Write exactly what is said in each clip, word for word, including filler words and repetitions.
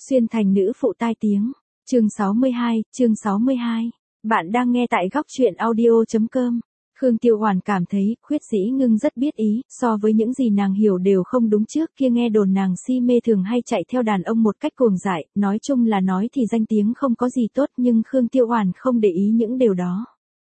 Xuyên thành nữ phụ tai tiếng. Chương sáu mươi hai, chương sáu mươi hai. Bạn đang nghe tại góc truyện audio chấm com. Khương Tiêu Hoàn cảm thấy Khuyết Dĩ Ngưng rất biết ý, so với những gì nàng hiểu đều không đúng. Trước kia nghe đồn nàng si mê thường hay chạy theo đàn ông một cách cuồng dại, nói chung là nói thì danh tiếng không có gì tốt, nhưng Khương Tiêu Hoàn không để ý những điều đó.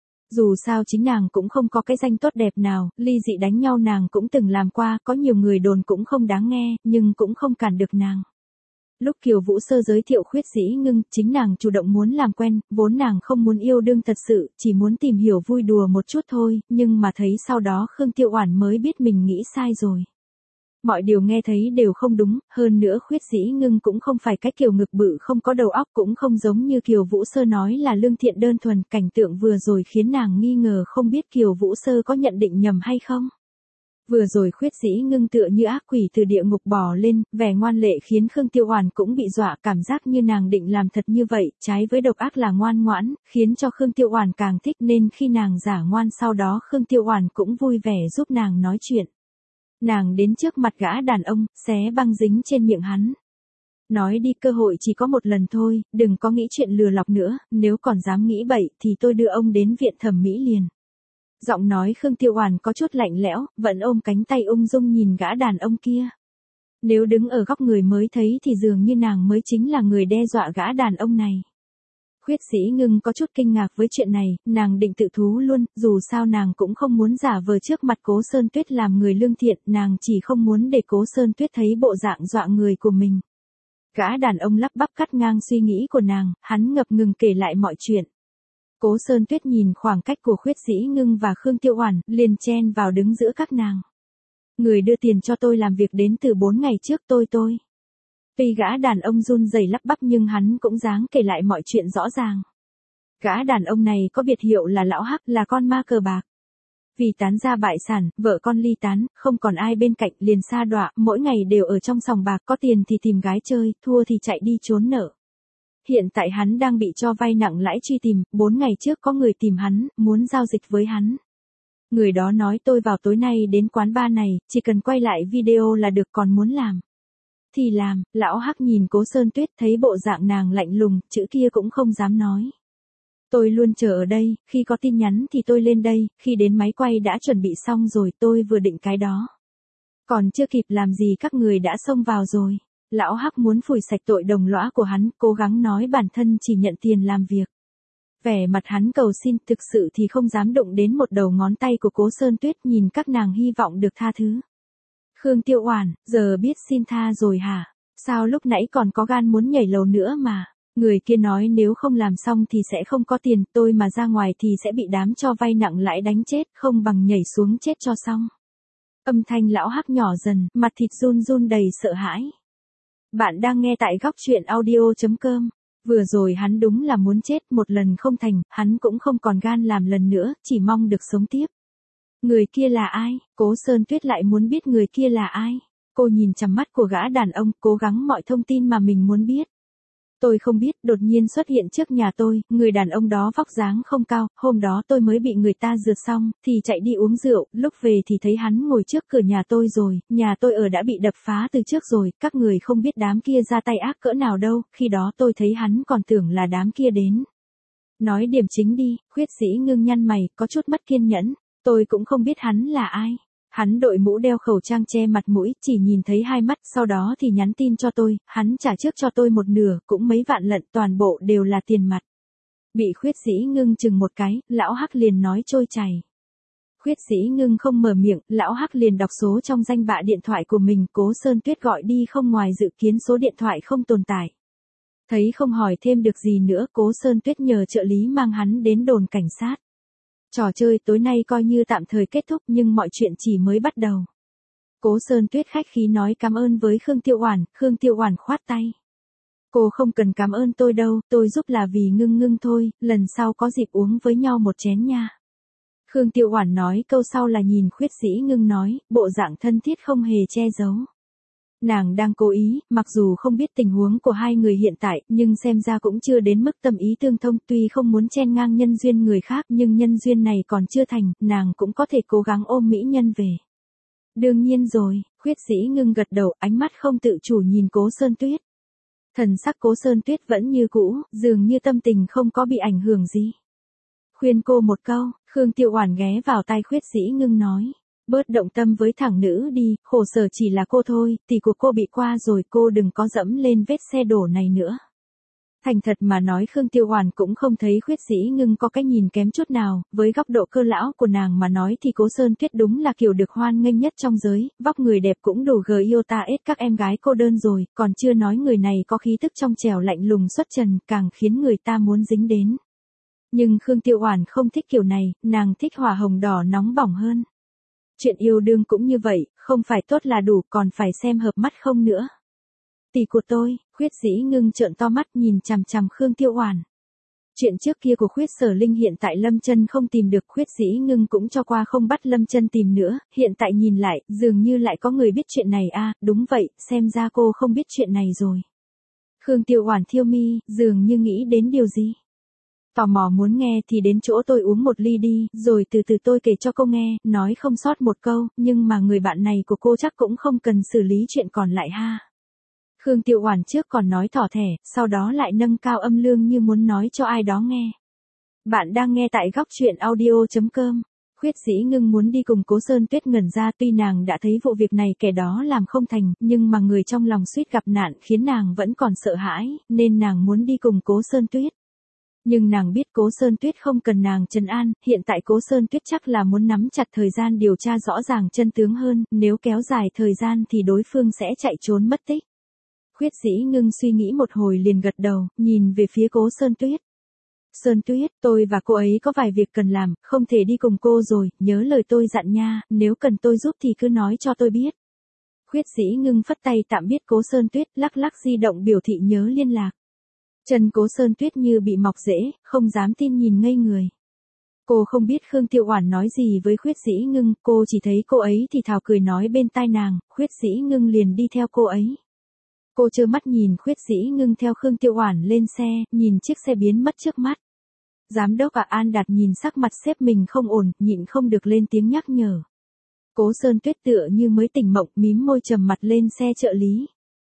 Dù sao chính nàng cũng không có cái danh tốt đẹp nào, ly dị đánh nhau nàng cũng từng làm qua, có nhiều người đồn cũng không đáng nghe, nhưng cũng không cản được nàng. Lúc Kiều Vũ Sơ giới thiệu Khuyết Dĩ Ngưng, chính nàng chủ động muốn làm quen, vốn nàng không muốn yêu đương thật sự, chỉ muốn tìm hiểu vui đùa một chút thôi, nhưng mà thấy sau đó Khương Tiêu Oản mới biết mình nghĩ sai rồi. Mọi điều nghe thấy đều không đúng, hơn nữa Khuyết Dĩ Ngưng cũng không phải cái kiểu ngực bự không có đầu óc, cũng không giống như Kiều Vũ Sơ nói là lương thiện đơn thuần. Cảnh tượng vừa rồi khiến nàng nghi ngờ không biết Kiều Vũ Sơ có nhận định nhầm hay không. Vừa rồi Khuyết Dĩ Ngưng tựa như ác quỷ từ địa ngục bò lên, vẻ ngoan lệ khiến Khương Tiêu Oản cũng bị dọa, cảm giác như nàng định làm thật như vậy, trái với độc ác là ngoan ngoãn, khiến cho Khương Tiêu Oản càng thích, nên khi nàng giả ngoan sau đó Khương Tiêu Oản cũng vui vẻ giúp nàng nói chuyện. Nàng đến trước mặt gã đàn ông, xé băng dính trên miệng hắn. Nói đi, cơ hội chỉ có một lần thôi, đừng có nghĩ chuyện lừa lọc nữa, nếu còn dám nghĩ bậy thì tôi đưa ông đến viện thẩm mỹ liền. Giọng nói Khương Tiêu Oản có chút lạnh lẽo, vẫn ôm cánh tay ung dung nhìn gã đàn ông kia. Nếu đứng ở góc người mới thấy thì dường như nàng mới chính là người đe dọa gã đàn ông này. Khuyết Dĩ Ngưng có chút kinh ngạc với chuyện này, nàng định tự thú luôn, dù sao nàng cũng không muốn giả vờ trước mặt Cố Sơn Tuyết làm người lương thiện, nàng chỉ không muốn để Cố Sơn Tuyết thấy bộ dạng dọa người của mình. Gã đàn ông lắp bắp cắt ngang suy nghĩ của nàng, hắn ngập ngừng kể lại mọi chuyện. Cố Sơn Tuyết nhìn khoảng cách của Khuyết Dĩ Ngưng và Khương Tiêu Oản, liền chen vào đứng giữa các nàng. Người đưa tiền cho tôi làm việc đến từ bốn ngày trước tôi tôi. Tuy gã đàn ông run rẩy lắp bắp nhưng hắn cũng dáng kể lại mọi chuyện rõ ràng. Gã đàn ông này có biệt hiệu là Lão Hắc, là con ma cờ bạc. Vì tán gia bại sản, vợ con ly tán, không còn ai bên cạnh, liền sa đọa, mỗi ngày đều ở trong sòng bạc, có tiền thì tìm gái chơi, thua thì chạy đi trốn nợ. Hiện tại hắn đang bị cho vay nặng lãi truy tìm, bốn ngày trước có người tìm hắn, muốn giao dịch với hắn. Người đó nói tôi vào tối nay đến quán bar này, chỉ cần quay lại video là được, còn muốn làm. Thì làm. Lão Hắc nhìn Cố Sơn Tuyết, thấy bộ dạng nàng lạnh lùng, chữ kia cũng không dám nói. Tôi luôn chờ ở đây, khi có tin nhắn thì tôi lên đây, khi đến máy quay đã chuẩn bị xong rồi, tôi vừa định cái đó. Còn chưa kịp làm gì các người đã xông vào rồi. Lão Hắc muốn phủi sạch tội đồng lõa của hắn, cố gắng nói bản thân chỉ nhận tiền làm việc. Vẻ mặt hắn cầu xin, thực sự thì không dám đụng đến một đầu ngón tay của Cố Sơn Tuyết, nhìn các nàng hy vọng được tha thứ. Khương Tiêu Oản, giờ biết xin tha rồi hả? Sao lúc nãy còn có gan muốn nhảy lầu nữa mà? Người kia nói nếu không làm xong thì sẽ không có tiền, tôi mà ra ngoài thì sẽ bị đám cho vay nặng lãi đánh chết, không bằng nhảy xuống chết cho xong. Âm thanh Lão Hắc nhỏ dần, mặt thịt run run đầy sợ hãi. Bạn đang nghe tại góc truyện audio chấm com. Vừa rồi hắn đúng là muốn chết, một lần không thành, hắn cũng không còn gan làm lần nữa, chỉ mong được sống tiếp. Người kia là ai? Cố Sơn Tuyết lại muốn biết người kia là ai. Cô nhìn chằm mắt của gã đàn ông, cố gắng mọi thông tin mà mình muốn biết. Tôi không biết, đột nhiên xuất hiện trước nhà tôi, người đàn ông đó vóc dáng không cao, hôm đó tôi mới bị người ta rượt xong, thì chạy đi uống rượu, lúc về thì thấy hắn ngồi trước cửa nhà tôi rồi, nhà tôi ở đã bị đập phá từ trước rồi, các người không biết đám kia ra tay ác cỡ nào đâu, khi đó tôi thấy hắn còn tưởng là đám kia đến. Nói điểm chính đi. Khuyết Dĩ Ngưng nhăn mày, có chút mất kiên nhẫn, tôi cũng không biết hắn là ai. Hắn đội mũ đeo khẩu trang che mặt mũi, chỉ nhìn thấy hai mắt, sau đó thì nhắn tin cho tôi, hắn trả trước cho tôi một nửa, cũng mấy vạn lận, toàn bộ đều là tiền mặt. Bị Khuyết Dĩ Ngưng chừng một cái, Lão Hắc liền nói trôi chảy. Khuyết Dĩ Ngưng không mở miệng, Lão Hắc liền đọc số trong danh bạ điện thoại của mình, Cố Sơn Tuyết gọi đi không ngoài dự kiến số điện thoại không tồn tại. Thấy không hỏi thêm được gì nữa, Cố Sơn Tuyết nhờ trợ lý mang hắn đến đồn cảnh sát. Trò chơi tối nay coi như tạm thời kết thúc nhưng mọi chuyện chỉ mới bắt đầu. Cố Sơn Tuyết khách khí nói cảm ơn với Khương Tiêu Oản, Khương Tiêu Oản khoát tay. Cô không cần cảm ơn tôi đâu, tôi giúp là vì Ngưng Ngưng thôi, lần sau có dịp uống với nhau một chén nha. Khương Tiêu Oản nói câu sau là nhìn Khuyết Dĩ Ngưng nói, bộ dạng thân thiết không hề che giấu. Nàng đang cố ý, mặc dù không biết tình huống của hai người hiện tại, nhưng xem ra cũng chưa đến mức tâm ý tương thông, tuy không muốn chen ngang nhân duyên người khác, nhưng nhân duyên này còn chưa thành, nàng cũng có thể cố gắng ôm mỹ nhân về. Đương nhiên rồi. Khuyết Dĩ Ngưng gật đầu, ánh mắt không tự chủ nhìn Cố Sơn Tuyết. Thần sắc Cố Sơn Tuyết vẫn như cũ, dường như tâm tình không có bị ảnh hưởng gì. Khuyên cô một câu, Khương Tiêu Oản ghé vào tai Khuyết Dĩ Ngưng nói. Bớt động tâm với thằng nữ đi, khổ sở chỉ là cô thôi, tỷ của cô bị qua rồi, cô đừng có dẫm lên vết xe đổ này nữa. Thành thật mà nói Khương Tiêu Oản cũng không thấy Khuyết Dĩ Ngưng có cái nhìn kém chút nào, với góc độ cơ lão của nàng mà nói thì Cố Sơn Tuyết đúng là kiểu được hoan nghênh nhất trong giới, vóc người đẹp cũng đủ gờ yêu ta ết các em gái cô đơn rồi, còn chưa nói người này có khí tức trong trẻo lạnh lùng xuất trần, càng khiến người ta muốn dính đến. Nhưng Khương Tiêu Oản không thích kiểu này, nàng thích hỏa hồng đỏ nóng bỏng hơn. Chuyện yêu đương cũng như vậy, không phải tốt là đủ, còn phải xem hợp mắt không nữa. Tỷ của tôi, Khuyết Dĩ Ngưng trợn to mắt nhìn chằm chằm Khương Tiêu Oản. Chuyện trước kia của Khuyết Sở Linh hiện tại Lâm Chân không tìm được, Khuyết Dĩ Ngưng cũng cho qua không bắt Lâm Chân tìm nữa, hiện tại nhìn lại, dường như lại có người biết chuyện này a, à, đúng vậy, xem ra cô không biết chuyện này rồi. Khương Tiêu Oản thiêu mi, dường như nghĩ đến điều gì. Tò mò muốn nghe thì đến chỗ tôi uống một ly đi, rồi từ từ tôi kể cho cô nghe, nói không sót một câu, nhưng mà người bạn này của cô chắc cũng không cần xử lý chuyện còn lại ha. Khương Tiêu Oản trước còn nói thỏ thẻ, sau đó lại nâng cao âm lượng như muốn nói cho ai đó nghe. Bạn đang nghe tại góc truyện audio chấm com. Khuyết Dĩ Ngưng muốn đi cùng Cố Sơn Tuyết ngẩn ra, tuy nàng đã thấy vụ việc này kẻ đó làm không thành, nhưng mà người trong lòng suýt gặp nạn khiến nàng vẫn còn sợ hãi, nên nàng muốn đi cùng Cố Sơn Tuyết. Nhưng nàng biết Cố Sơn Tuyết không cần nàng trấn an, hiện tại Cố Sơn Tuyết chắc là muốn nắm chặt thời gian điều tra rõ ràng chân tướng hơn, nếu kéo dài thời gian thì đối phương sẽ chạy trốn mất tích. Khuyết Dĩ Ngưng suy nghĩ một hồi liền gật đầu, nhìn về phía Cố Sơn Tuyết. Sơn Tuyết, tôi và cô ấy có vài việc cần làm, không thể đi cùng cô rồi, nhớ lời tôi dặn nha, nếu cần tôi giúp thì cứ nói cho tôi biết. Khuyết Dĩ Ngưng phất tay tạm biệt Cố Sơn Tuyết, lắc lắc di động biểu thị nhớ liên lạc. Chân Cố Sơn Tuyết như bị mọc rễ, không dám tin nhìn ngây người. Cô không biết Khương Tiêu Oản nói gì với Khuyết Dĩ Ngưng, cô chỉ thấy cô ấy thì thào cười nói bên tai nàng, Khuyết Dĩ Ngưng liền đi theo cô ấy. Cô trơ mắt nhìn Khuyết Dĩ Ngưng theo Khương Tiêu Oản lên xe, nhìn chiếc xe biến mất trước mắt. Giám đốc à An Đạt nhìn sắc mặt sếp mình không ổn, nhịn không được lên tiếng nhắc nhở. Cố Sơn Tuyết tựa như mới tỉnh mộng, mím môi trầm mặt lên xe trợ lý.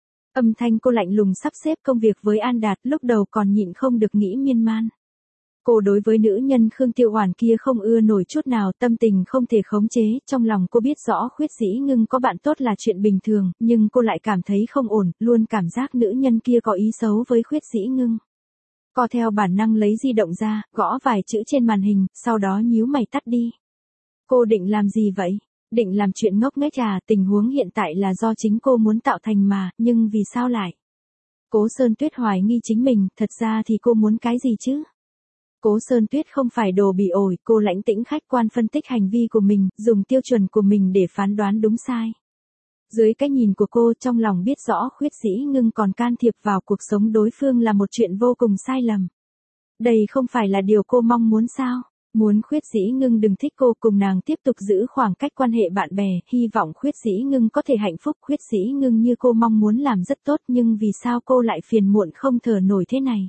Âm thanh cô lạnh lùng sắp xếp công việc với An Đạt, lúc đầu còn nhịn không được nghĩ miên man. Cô đối với nữ nhân Khương Tiêu Oản kia không ưa nổi chút nào, tâm tình không thể khống chế, trong lòng cô biết rõ Khuyết Dĩ Ngưng có bạn tốt là chuyện bình thường, nhưng cô lại cảm thấy không ổn, luôn cảm giác nữ nhân kia có ý xấu với Khuyết Dĩ Ngưng. Co theo bản năng lấy di động ra, gõ vài chữ trên màn hình, sau đó nhíu mày tắt đi. Cô định làm gì vậy? Định làm chuyện ngốc nghếch à, tình huống hiện tại là do chính cô muốn tạo thành mà, nhưng vì sao lại? Cố Sơn Tuyết hoài nghi chính mình, thật ra thì cô muốn cái gì chứ? Cố Sơn Tuyết không phải đồ bị ổi, cô lãnh tĩnh khách quan phân tích hành vi của mình, dùng tiêu chuẩn của mình để phán đoán đúng sai. Dưới cái nhìn của cô, trong lòng biết rõ Khuyết Dĩ Ngưng còn can thiệp vào cuộc sống đối phương là một chuyện vô cùng sai lầm. Đây không phải là điều cô mong muốn sao? Muốn Khuyết Dĩ Ngưng đừng thích cô, cùng nàng tiếp tục giữ khoảng cách quan hệ bạn bè, hy vọng Khuyết Dĩ Ngưng có thể hạnh phúc. Khuyết Dĩ Ngưng như cô mong muốn làm rất tốt, nhưng vì sao cô lại phiền muộn không thở nổi thế này?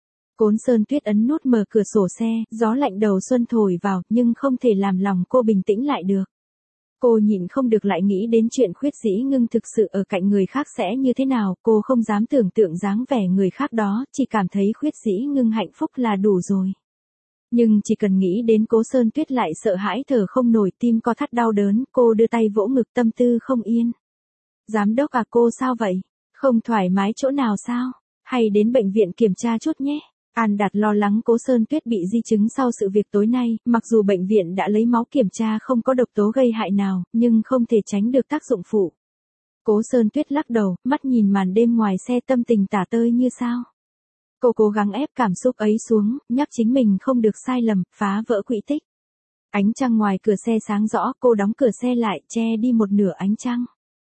Cố Sơn Tuyết ấn nút mở cửa sổ xe, gió lạnh đầu xuân thổi vào, nhưng không thể làm lòng cô bình tĩnh lại được. Cô nhịn không được lại nghĩ đến chuyện Khuyết Dĩ Ngưng thực sự ở cạnh người khác sẽ như thế nào, cô không dám tưởng tượng dáng vẻ người khác đó, chỉ cảm thấy Khuyết Dĩ Ngưng hạnh phúc là đủ rồi. Nhưng chỉ cần nghĩ đến Cố Sơn Tuyết lại sợ hãi thở không nổi, tim co thắt đau đớn, cô đưa tay vỗ ngực, tâm tư không yên. Giám đốc à, cô sao vậy? Không thoải mái chỗ nào sao? Hay đến bệnh viện kiểm tra chút nhé. An Đạt lo lắng Cố Sơn Tuyết bị di chứng sau sự việc tối nay, mặc dù bệnh viện đã lấy máu kiểm tra không có độc tố gây hại nào, nhưng không thể tránh được tác dụng phụ. Cố Sơn Tuyết lắc đầu, mắt nhìn màn đêm ngoài xe, tâm tình tả tơi như sao. Cô cố gắng ép cảm xúc ấy xuống, nhắc chính mình không được sai lầm, phá vỡ quỹ tích. Ánh trăng ngoài cửa xe sáng rõ, cô đóng cửa xe lại, che đi một nửa ánh trăng.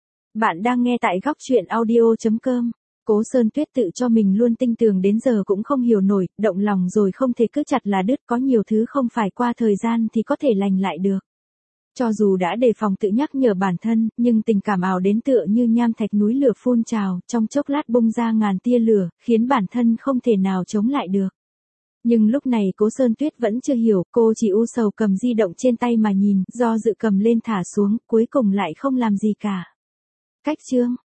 Bạn đang nghe tại góc truyện audio chấm com. Cố Sơn Tuyết tự cho mình luôn tinh tường đến giờ cũng không hiểu nổi, động lòng rồi không thể cứ chặt là đứt, có nhiều thứ không phải qua thời gian thì có thể lành lại được. Cho dù đã đề phòng tự nhắc nhở bản thân, nhưng tình cảm ảo đến tựa như nham thạch núi lửa phun trào, trong chốc lát bung ra ngàn tia lửa, khiến bản thân không thể nào chống lại được. Nhưng lúc này Cố Sơn Tuyết vẫn chưa hiểu, cô chỉ u sầu cầm di động trên tay mà nhìn, do dự cầm lên thả xuống, cuối cùng lại không làm gì cả. Cách chương